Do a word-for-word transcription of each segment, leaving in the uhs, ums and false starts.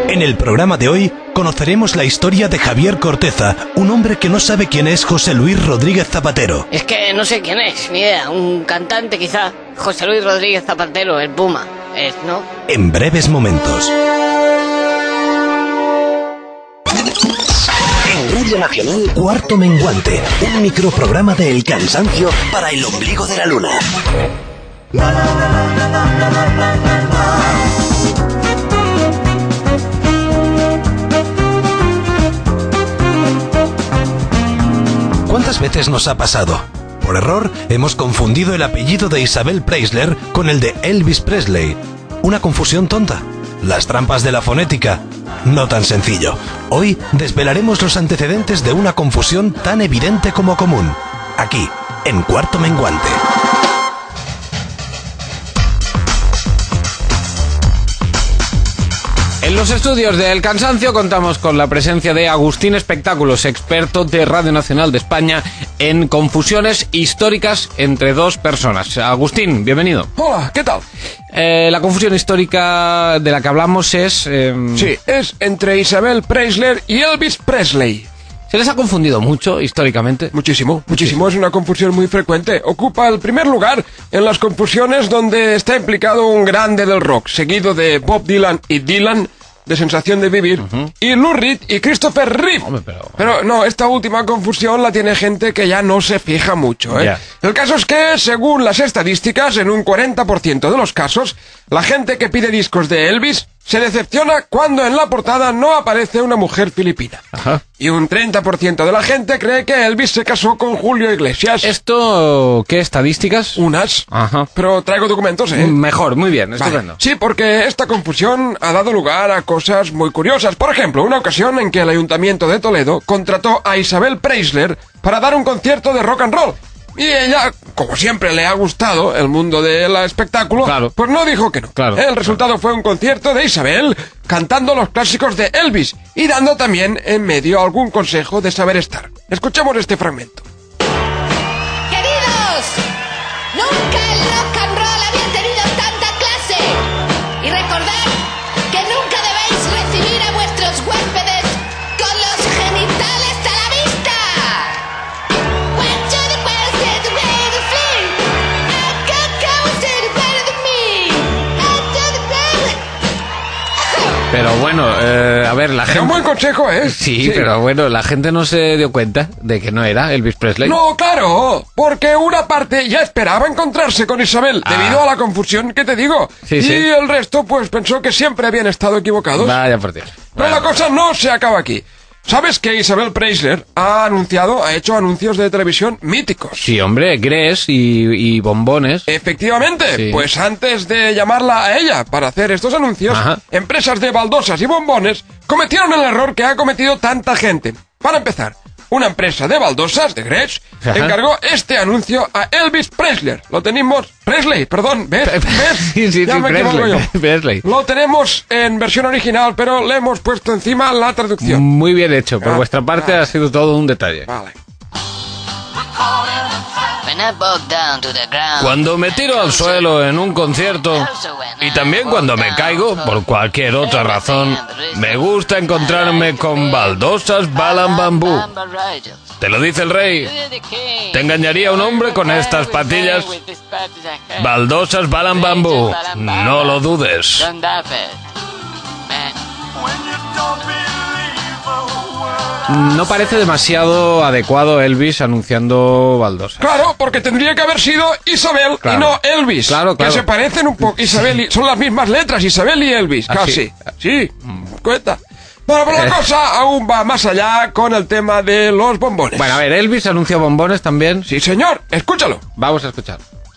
En el programa de hoy conoceremos la historia de Javier Corteza, un hombre que no sabe quién es José Luis Rodríguez Zapatero. Es que no sé quién es, ni idea. Un cantante quizá. José Luis Rodríguez Zapatero, el Puma. Es, ¿no? En breves momentos. En Radio Nacional, Cuarto Menguante, un microprograma de El Cansancio para el ombligo de la luna. ¿Cuántas veces nos ha pasado? Por error, hemos confundido el apellido de Isabel Preisler con el de Elvis Presley. Una confusión tonta. Las trampas de la fonética. No tan sencillo. Hoy desvelaremos los antecedentes de una confusión tan evidente como común. Aquí, en Cuarto Menguante. En los estudios de El Cansancio contamos con la presencia de Agustín Espectáculos, experto de Radio Nacional de España en confusiones históricas entre dos personas. Agustín, bienvenido. Hola, ¿qué tal? Eh, la confusión histórica de la que hablamos es... Eh... Sí, es entre Isabel Preisler y Elvis Presley. ¿Se les ha confundido mucho históricamente? Muchísimo, muchísimo. Es una confusión muy frecuente. Ocupa el primer lugar en las confusiones donde está implicado un grande del rock, seguido de Bob Dylan y Dylan, de Sensación de Vivir, uh-huh. y Lou Reed y Christopher Reeve. Hombre, pero... pero no, esta última confusión la tiene gente que ya no se fija mucho, ¿eh? Yeah. El caso es que, según las estadísticas, en un cuarenta por ciento de los casos, la gente que pide discos de Elvis se decepciona cuando en la portada no aparece una mujer filipina. Ajá. Y un treinta por ciento de la gente cree que Elvis se casó con Julio Iglesias. ¿Esto qué estadísticas? Unas. Ajá. Pero traigo documentos, ¿eh? Mejor, muy bien, estupendo. Vale. Sí, porque esta confusión ha dado lugar a cosas muy curiosas. Por ejemplo, una ocasión en que el Ayuntamiento de Toledo contrató a Isabel Preisler para dar un concierto de rock and roll. Y ella, como siempre le ha gustado el mundo del espectáculo, claro. pues no dijo que no. Claro, el resultado claro. fue un concierto de Isabel cantando los clásicos de Elvis y dando también en medio algún consejo de saber estar. Escuchemos este fragmento. Queridos, nunca el rock and roll había tenido tanta clase. Y recordad que nunca debéis recibir a vuestros huéspedes con los genitales a la vista. Pero bueno, eh, a ver, la gente... Era un buen consejo, ¿eh? Sí, sí, pero bueno, la gente no se dio cuenta de que no era Elvis Presley. No, claro, porque una parte ya esperaba encontrarse con Isabel, ah. debido a la confusión que te digo. Sí, y sí. el resto, pues, pensó que siempre habían estado equivocados. Vaya por Dios. Pero Vaya la cosa no se acaba aquí. ¿Sabes que Isabel Preisler ha anunciado, ha hecho anuncios de televisión míticos? Sí, hombre, Gress y, y bombones. Efectivamente, sí. Pues antes de llamarla a ella para hacer estos anuncios, Ajá. empresas de baldosas y bombones cometieron el error que ha cometido tanta gente. Para empezar, una empresa de baldosas, de Gress, Ajá. encargó este anuncio a Elvis Preisler. Lo tenemos... Presley, perdón, ¿ves? ¿Ves? Sí, sí, ya sí, me Presley. equivoco yo. Presley. Lo tenemos en versión original, pero le hemos puesto encima la traducción. Muy bien hecho, por ah, vuestra parte ah. ha sido todo un detalle. Vale. Cuando me tiro al suelo en un concierto, y también cuando me caigo, por cualquier otra razón, me gusta encontrarme con baldosas Balan Bambú. ¿Te lo dice el rey? ¿Te engañaría un hombre con estas patillas? Baldosas Balan Bambú. No lo dudes. No parece demasiado adecuado Elvis anunciando baldosas. Claro, porque tendría que haber sido Isabel claro. y no Elvis. Claro, claro. Que se parecen un poco. Isabel y... Son las mismas letras, Isabel y Elvis, ¿Ah, casi. sí? Sí, cuenta. Bueno, pero la cosa aún va más allá con el tema de los bombones. Bueno, a ver, Elvis anuncia bombones también. Sí, señor, escúchalo. Vamos a escuchar.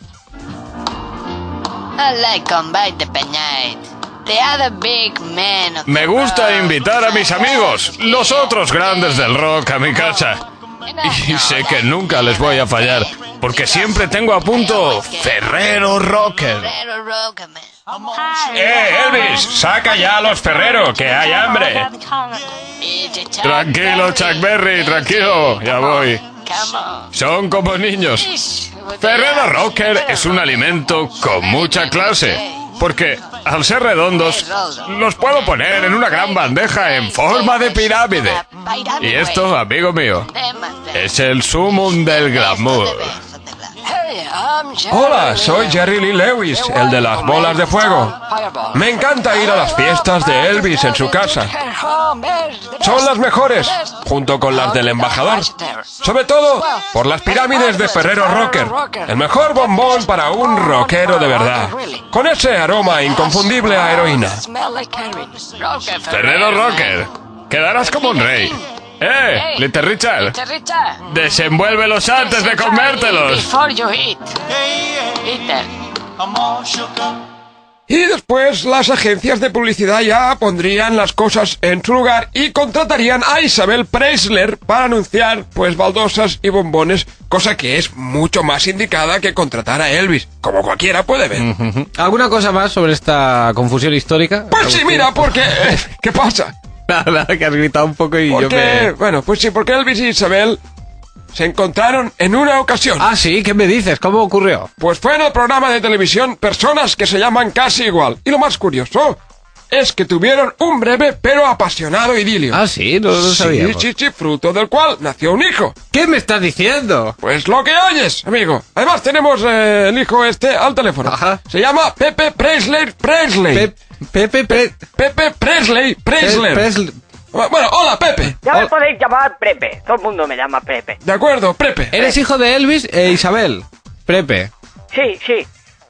Me gusta invitar a mis amigos, los otros grandes del rock, a mi casa. Y sé que nunca les voy a fallar, porque siempre tengo a punto Ferrero Rocker. ¡Eh, Elvis! ¡Saca ya a los Ferrero, que hay hambre! Tranquilo, Chuck Berry, tranquilo, ya voy. Son como niños. Ferrero Rocker es un alimento con mucha clase, porque al ser redondos, los puedo poner en una gran bandeja en forma de pirámide. Y esto, amigo mío, es el sumum del glamour. Hola, soy Jerry Lee Lewis, el de las bolas de fuego. Me encanta ir a las fiestas de Elvis en su casa. Son las mejores, junto con las del embajador. Sobre todo por las pirámides de Ferrero Rocher, el mejor bombón para un rockero de verdad, con ese aroma inconfundible a heroína. Ferrero Rocher, quedarás como un rey. ¡Eh, Little Richard! ¡Desenvuélvelos antes de comértelos! Y después las agencias de publicidad ya pondrían las cosas en su lugar y contratarían a Isabel Preisler para anunciar, pues, baldosas y bombones, cosa que es mucho más indicada que contratar a Elvis, como cualquiera puede ver. Uh-huh. ¿Alguna cosa más sobre esta confusión histórica? Pues sí, mira, porque... ¿Qué pasa? Nada, que has gritado un poco y porque, yo me... Bueno, pues sí, porque Elvis y Isabel se encontraron en una ocasión. Ah, sí, ¿qué me dices? ¿Cómo ocurrió? Pues fue en el programa de televisión Personas que se llaman casi igual. Y lo más curioso es que tuvieron un breve pero apasionado idilio. Ah, sí, no lo sabíamos. Sí, sí, sí, fruto del cual nació un hijo. ¿Qué me estás diciendo? Pues lo que oyes, amigo. Además tenemos eh, el hijo este al teléfono. Ajá. Se llama Pepe Preisler Presley. Pe Pepe Pre Pepe Presley Preisler. Pre Bueno, hola, Pepe. Ya me podéis llamar Pepe. Todo el mundo me llama Pepe. De acuerdo, Pepe. Eres hijo de Elvis e Isabel. Pepe. Sí, sí.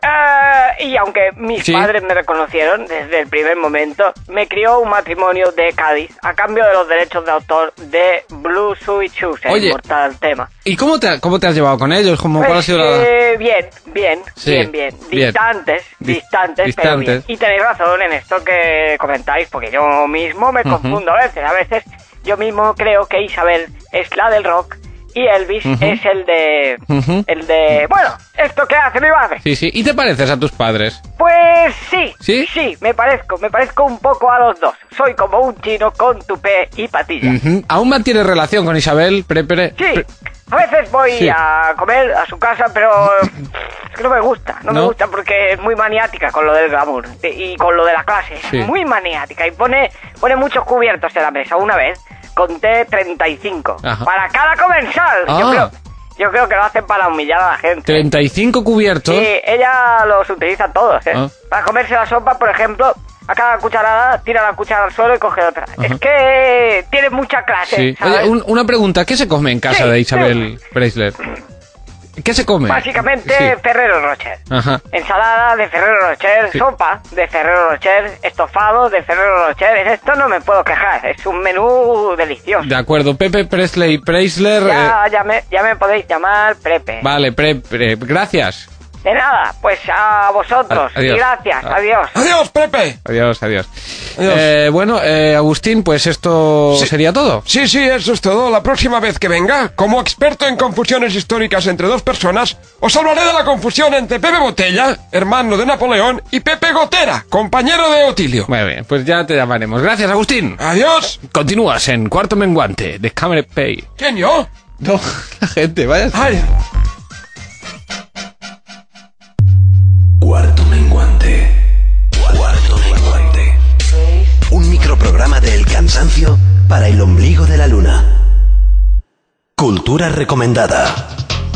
Uh, y aunque mis ¿Sí? padres me reconocieron desde el primer momento, me crió un matrimonio de Cádiz a cambio de los derechos de autor de Blue Suede Shoes, el Oye, inmortal tema. ¿Y cómo te, cómo te has llevado con ellos? ¿Cómo, Pues, ¿Cuál ha sido la...? eh, bien, bien, Sí, bien, bien. bien. Distantes, Dis- distantes, pero bien. distantes. Y tenéis razón en esto que comentáis, porque yo mismo me confundo a veces. A veces yo mismo creo que Isabel es la del rock y Elvis Ujú. es el de... Ujú. el de... Bueno, ¿esto qué hace mi madre? Sí, sí. ¿Y te pareces a tus padres? Pues sí, ¿Sí? sí, me parezco, me parezco un poco a los dos. Soy como un chino con tupé y patillas. Ujú. ¿Aún mantienes relación con Isabel? Prepere... Sí, Pre- a veces voy Sí. a comer a su casa, pero es que no me gusta, no, me ¿No? gusta porque es muy maniática con lo del glamour y con lo de la clase, Sí. es muy maniática y pone, pone muchos cubiertos en la mesa. Una vez conté treinta y cinco Ajá. para cada comensal. Ah. Yo creo, yo creo que lo hacen para humillar a la gente. treinta y cinco cubiertos. Sí, ella los utiliza todos, ¿eh? Ah. Para comerse la sopa, por ejemplo, a cada cucharada tira la cuchara al suelo y coge otra. Es que tiene mucha clase, Sí. ¿sabes? Oye, un- una pregunta. ¿Qué se come en casa Sí, de Isabel Preisler? ¿Qué se come? Básicamente Sí. Ferrero Rocher. Ajá. Ensalada de Ferrero Rocher, Sí. sopa de Ferrero Rocher, estofado de Ferrero Rocher. En esto no me puedo quejar, es un menú delicioso. De acuerdo. Pepe Presley Preisler... eh, Ya, ya, me, ya me podéis llamar Prepe. Vale, pre, pre- gracias. De nada, pues a vosotros. A- adiós. Y gracias, A- adiós. Adiós, Pepe. Adiós, adiós. Adiós. Eh, bueno, eh, Agustín, pues esto Sí. sería todo. Sí, sí, eso es todo. La próxima vez que venga, como experto en confusiones históricas entre dos personas, os hablaré de la confusión entre Pepe Botella, hermano de Napoleón, y Pepe Gotera, compañero de Otilio. Muy bien, pues ya te llamaremos. Gracias, Agustín. Adiós. Continúas en Cuarto Menguante de Camera Pay. ¿Quién, yo? No, la gente, vaya. Ay. Cuarto Menguante. Cuarto Menguante. Un microprograma del cansancio para el ombligo de la luna. Cultura recomendada.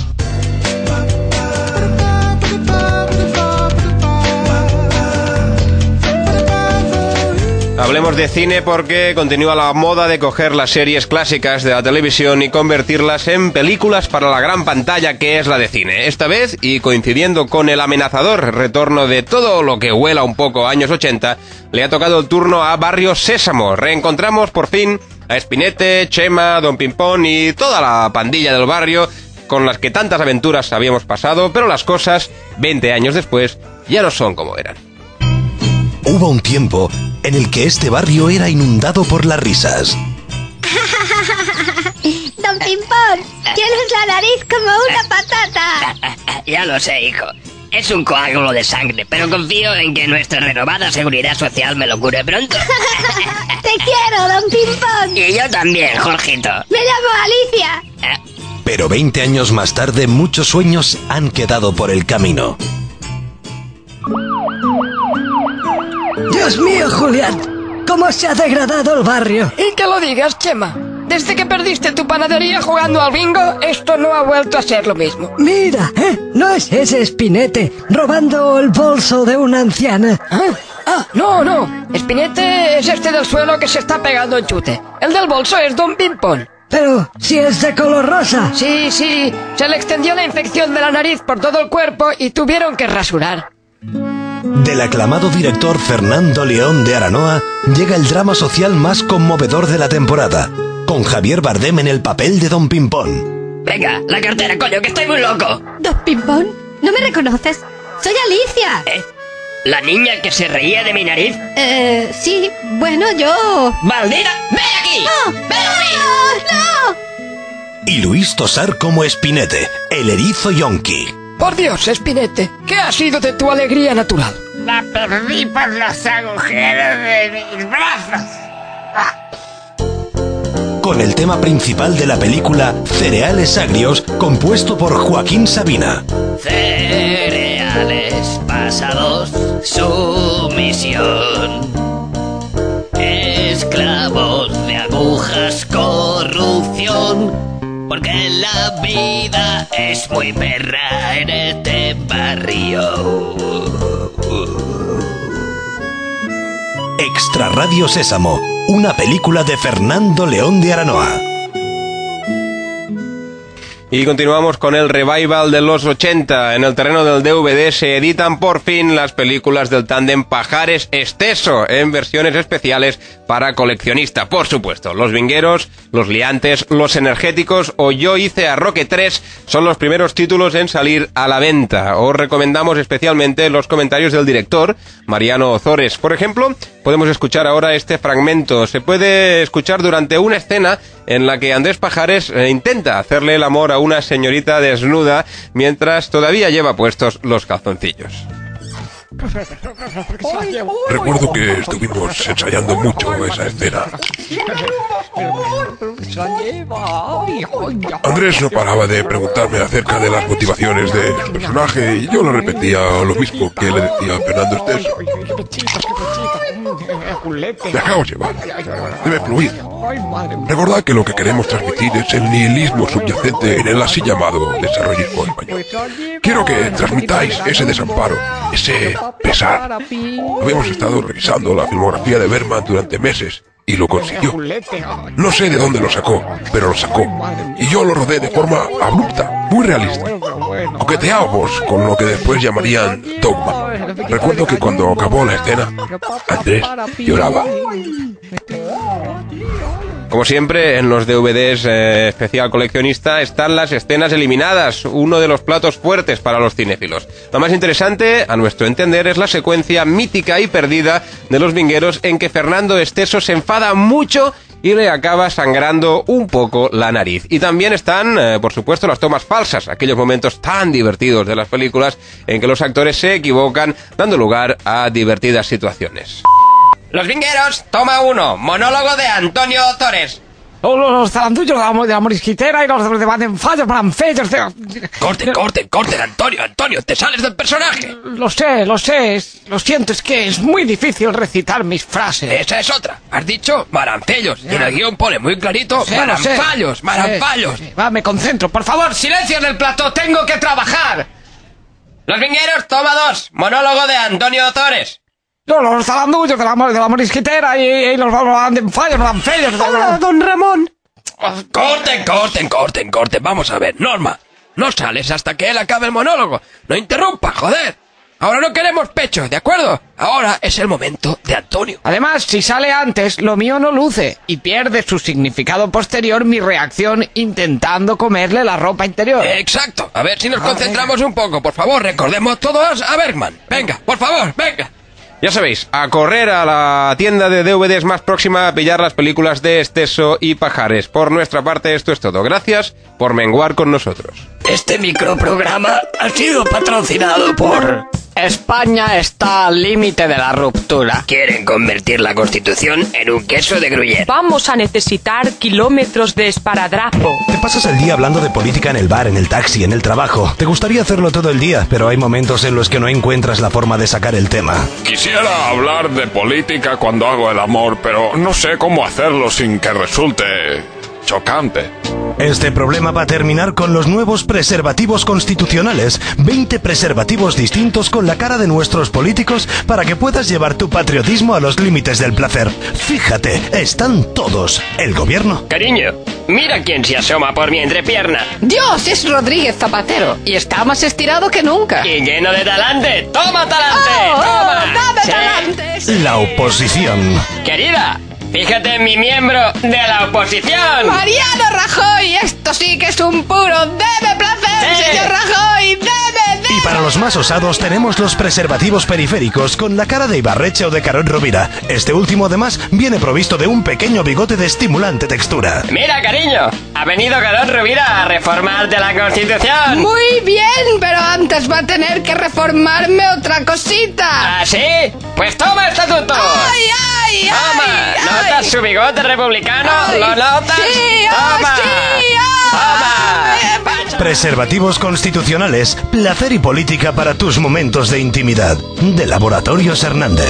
Hablemos de cine porque continúa la moda de coger las series clásicas de la televisión y convertirlas en películas para la gran pantalla que es la de cine. Esta vez, y coincidiendo con el amenazador retorno de todo lo que huela un poco a años ochenta, le ha tocado el turno a Barrio Sésamo. Reencontramos por fin a Espinete, Chema, Don Pimpón y toda la pandilla del barrio con las que tantas aventuras habíamos pasado, pero las cosas, veinte años después, ya no son como eran. Hubo un tiempo en el que este barrio era inundado por las risas. Don Pimpón, tienes la nariz como una patata. Ya lo sé, hijo. Es un coágulo de sangre, pero confío en que nuestra renovada seguridad social me lo cure pronto. Te quiero, Don Pimpón. Y yo también, Jorgito. Me llamo Alicia. Pero veinte años más tarde muchos sueños han quedado por el camino. Dios mío, Julián, ¿cómo se ha degradado el barrio? Y que lo digas, Chema. Desde que perdiste tu panadería jugando al bingo, esto no ha vuelto a ser lo mismo. Mira, ¿eh? No es ese Spinete robando el bolso de una anciana. ¿Ah? Ah, no, no. Spinete es este del suelo que se está pegando en chute. El del bolso es Don Pimpón. Pero si es de color rosa. Sí, sí. Se le extendió la infección de la nariz por todo el cuerpo y tuvieron que rasurar. Del aclamado director Fernando León de Aranoa llega el drama social más conmovedor de la temporada, con Javier Bardem en el papel de Don Pimpón. Venga, la cartera, coño, que estoy muy loco. ¿Don Pimpón? ¿No me reconoces? ¡Soy Alicia! ¿Eh? ¿La niña que se reía de mi nariz? Eh, sí, bueno, yo... ¡Maldita! ¡Ven aquí! ¡No! ¡Ven aquí! ¡No! ¡No! Y Luis Tosar como Spinete, el erizo yonki. Por Dios, Spinete, ¿qué ha sido de tu alegría natural? La perdí por los agujeros de mis brazos. Ah. Con el tema principal de la película Cereales Agrios, compuesto por Joaquín Sabina. Cereales pasados, sumisión. Esclavos de agujas, corrupción. Porque la vida es muy perra en este barrio. Extra Radio Sésamo, una película de Fernando León de Aranoa. Y continuamos con el revival de los ochenta. En el terreno del D V D se editan por fin las películas del tándem Pajares Esteso en versiones especiales para coleccionista. Por supuesto, Los Vingueros, Los Liantes, Los Energéticos o Yo hice a Roque tres son los primeros títulos en salir a la venta. Os recomendamos especialmente los comentarios del director, Mariano Ozores. Por ejemplo, podemos escuchar ahora este fragmento. Se puede escuchar durante una escena en la que Andrés Pajares eh, intenta hacerle el amor a una señorita desnuda mientras todavía lleva puestos los calzoncillos. Recuerdo que estuvimos ensayando mucho esa escena. Andrés no paraba de preguntarme acerca de las motivaciones de su personaje y yo le repetía lo mismo que le decía a Fernando Esteso. Dejaos llevar, debe fluir. Recordad que lo que queremos transmitir es el nihilismo subyacente en el así llamado desarrollismo español. Quiero que transmitáis ese desamparo, ese pesar. Habíamos estado revisando la filmografía de Bergman durante meses y lo consiguió. No sé de dónde lo sacó, pero lo sacó. Y yo lo rodé de forma abrupta, muy realista. Coqueteábamos con lo que después llamarían dogma. Recuerdo que cuando acabó la escena, Andrés lloraba. Como siempre, en los D V Ds eh, especial coleccionista están las escenas eliminadas, uno de los platos fuertes para los cinéfilos. Lo más interesante, a nuestro entender, es la secuencia mítica y perdida de Los Vingueros en que Fernando Esteso se enfada mucho y le acaba sangrando un poco la nariz. Y también están, eh, por supuesto, las tomas falsas, aquellos momentos tan divertidos de las películas en que los actores se equivocan, dando lugar a divertidas situaciones. Los Vingueros, toma uno, monólogo de Antonio Ozores. Los zarandullos de la, de la morisquitera y los de Badenfallos, Baranfellos de... Corten, corten, corten, Antonio, Antonio, te sales del personaje. Lo sé, lo sé, es, lo siento, es que es muy difícil recitar mis frases. Esa es otra, has dicho Baranfellos, y en el guión pone muy clarito, sé, Baranfallos, Baranfallos. Sí, sí. Va, me concentro, por favor, silencio en el plató, tengo que trabajar. Los Vingueros, toma dos, monólogo de Antonio Ozores. No, los zarandullos de la, de la morisquitera y, y los Badenfallos, Baranfellos... ¡Hola, don Ramón! Corten, corten, corten, corten, vamos a ver, Norma, no sales hasta que él acabe el monólogo, no interrumpa, joder. Ahora no queremos pecho, ¿de acuerdo? Ahora es el momento de Antonio. Además, si sale antes, lo mío no luce y pierde su significado posterior mi reacción intentando comerle la ropa interior. Exacto, a ver si nos concentramos un poco, por favor, recordemos todos a Bergman. Venga, por favor, venga. Ya sabéis, a correr a la tienda de D V Ds más próxima a pillar las películas de Esteso y Pajares. Por nuestra parte, esto es todo. Gracias por menguar con nosotros. Este microprograma ha sido patrocinado por España está al límite de la ruptura. Quieren convertir la Constitución en un queso de Gruyère. Vamos a necesitar kilómetros de esparadrapo. Te pasas el día hablando de política en el bar, en el taxi, en el trabajo. Te gustaría hacerlo todo el día, pero hay momentos en los que no encuentras la forma de sacar el tema. Quisiera hablar de política cuando hago el amor, pero no sé cómo hacerlo sin que resulte chocante. Este problema va a terminar con los nuevos preservativos constitucionales. veinte preservativos distintos con la cara de nuestros políticos para que puedas llevar tu patriotismo a los límites del placer. Fíjate, están todos. El gobierno. Cariño, mira quién se asoma por mi entrepierna. Dios, es Rodríguez Zapatero y está más estirado que nunca. Y lleno de talante. ¡Toma talante! Oh, ¡Toma! Oh, ¡Dame Sí. talantes! La oposición. Querida, fíjate en mi miembro de la oposición. Mariano Rajoy, esto sí que es un puro debe placer, Sí. señor Rajoy, debe, debe. Y para los más osados tenemos los preservativos periféricos con la cara de Ibarreche o de Carod Rovira. Este último además viene provisto de un pequeño bigote de estimulante textura. Mira, cariño, ha venido Carod Rovira a reformarte la Constitución. Muy bien, pero antes va a tener que reformarme otra cosita. ¿Ah, sí? Pues toma estatuto. ¡Ay, ay, Toma, ay! ¿notas ay. su bigote republicano? Ay, ¿Lo notas? Sí, ah, Toma. sí, ah. Toma. Preservativos constitucionales, placer y política para tus momentos de intimidad. De Laboratorios Hernández.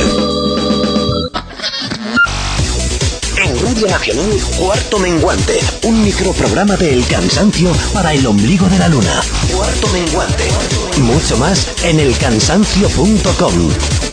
En Radio Nacional, Cuarto Menguante, un microprograma de El Cansancio para el ombligo de la luna. Cuarto Menguante. Mucho más en el cansancio punto com.